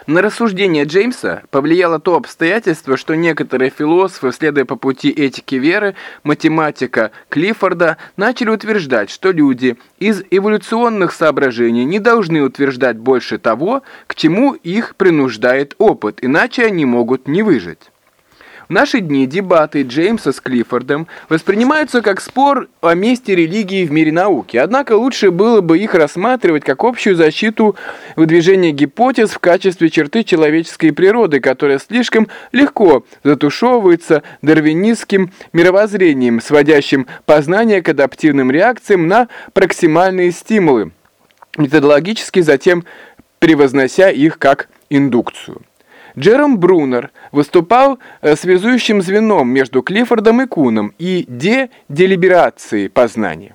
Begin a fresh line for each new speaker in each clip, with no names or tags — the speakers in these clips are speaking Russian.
На рассуждение Джеймса повлияло то обстоятельство, что некоторые философы, следуя по пути этики веры, математика Клиффорда, начали утверждать, что люди из эволюционных соображений не должны утверждать больше того, к чему их принуждает опыт, иначе они могут не выжить. В наши дни дебаты Джеймса с Клиффордом воспринимаются как спор о месте религии в мире науки, однако лучше было бы их рассматривать как общую защиту выдвижения гипотез в качестве черты человеческой природы, которая слишком легко затушевывается дарвинистским мировоззрением, сводящим познание к адаптивным реакциям на проксимальные стимулы, методологически затем превознося их как индукцию. Джером Брунер выступал связующим звеном между Клиффордом и Куном и делиберацией познания.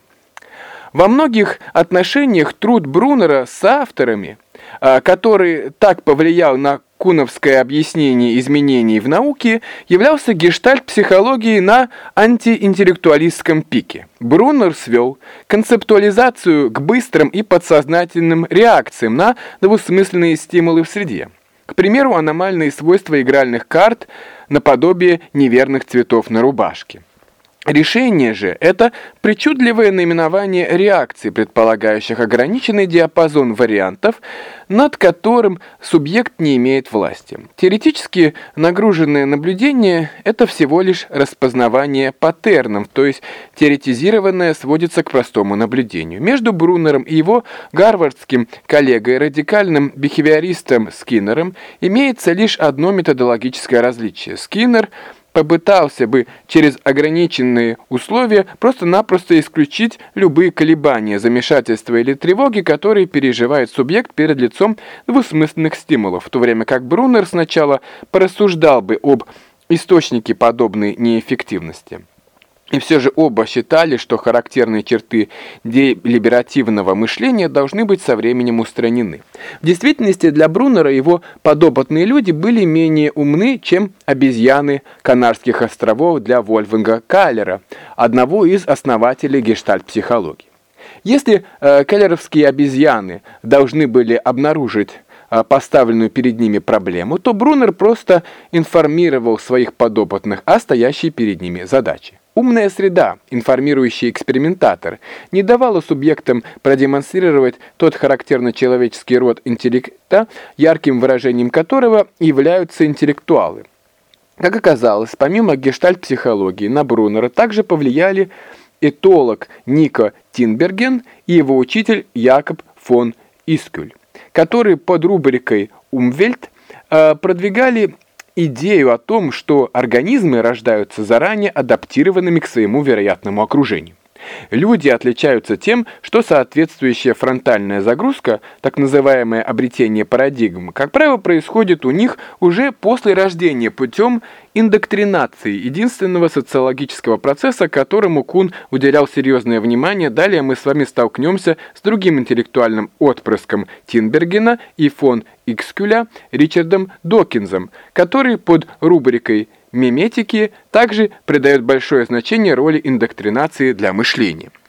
Во многих отношениях труд Брунера с соавторами, который так повлиял на куновское объяснение изменений в науке, являлся гештальт-психологией на антиинтеллектуалистском пике. Брунер свел концептуализацию к быстрым и подсознательным реакциям на двусмысленные стимулы в среде. К примеру, аномальные свойства игральных карт наподобие неверных цветов на рубашке. Решение же – это причудливое наименование реакций, предполагающих ограниченный диапазон вариантов, над которым субъект не имеет власти. Теоретически нагруженное наблюдение – это всего лишь распознавание паттернов, то есть теоретизированное сводится к простому наблюдению. Между Брунером и его гарвардским коллегой, радикальным бихевиористом Скиннером, имеется лишь одно методологическое различие. Скиннер попытался бы через ограниченные условия просто-напросто исключить любые колебания, замешательства или тревоги, которые переживает субъект перед лицом двусмысленных стимулов, в то время как Брунер сначала порассуждал бы об источнике подобной неэффективности. И все же оба считали, что характерные черты делиберативного мышления должны быть со временем устранены. В действительности для Брунера его подопытные люди были менее умны, чем обезьяны Канарских островов для Вольфганга Каллера, одного из основателей гештальт-психологии. Если каллеровские обезьяны должны были обнаружить поставленную перед ними проблему, то Брунер просто информировал своих подопытных о стоящей перед ними задаче. Умная среда, информирующий экспериментатор, не давала субъектам продемонстрировать тот характерный человеческий род интеллекта, ярким выражением которого являются интеллектуалы. Как оказалось, помимо гештальт-психологии, на Брунера также повлияли этолог Нико Тинберген и его учитель Якоб фон Искюль, которые под рубрикой «Умвельт» продвигали идею о том, что организмы рождаются заранее адаптированными к своему вероятному окружению. Люди отличаются тем, что соответствующая фронтальная загрузка, так называемое обретение парадигм, как правило, происходит у них уже после рождения путем индоктринации, единственного социологического процесса, которому Кун уделял серьезное внимание. Далее мы с вами столкнемся с другим интеллектуальным отпрыском Тинбергена и фон Искюля Ричардом Докинзом, который под рубрикой «Миметики» также придает большое значение роли индоктринации для мышления.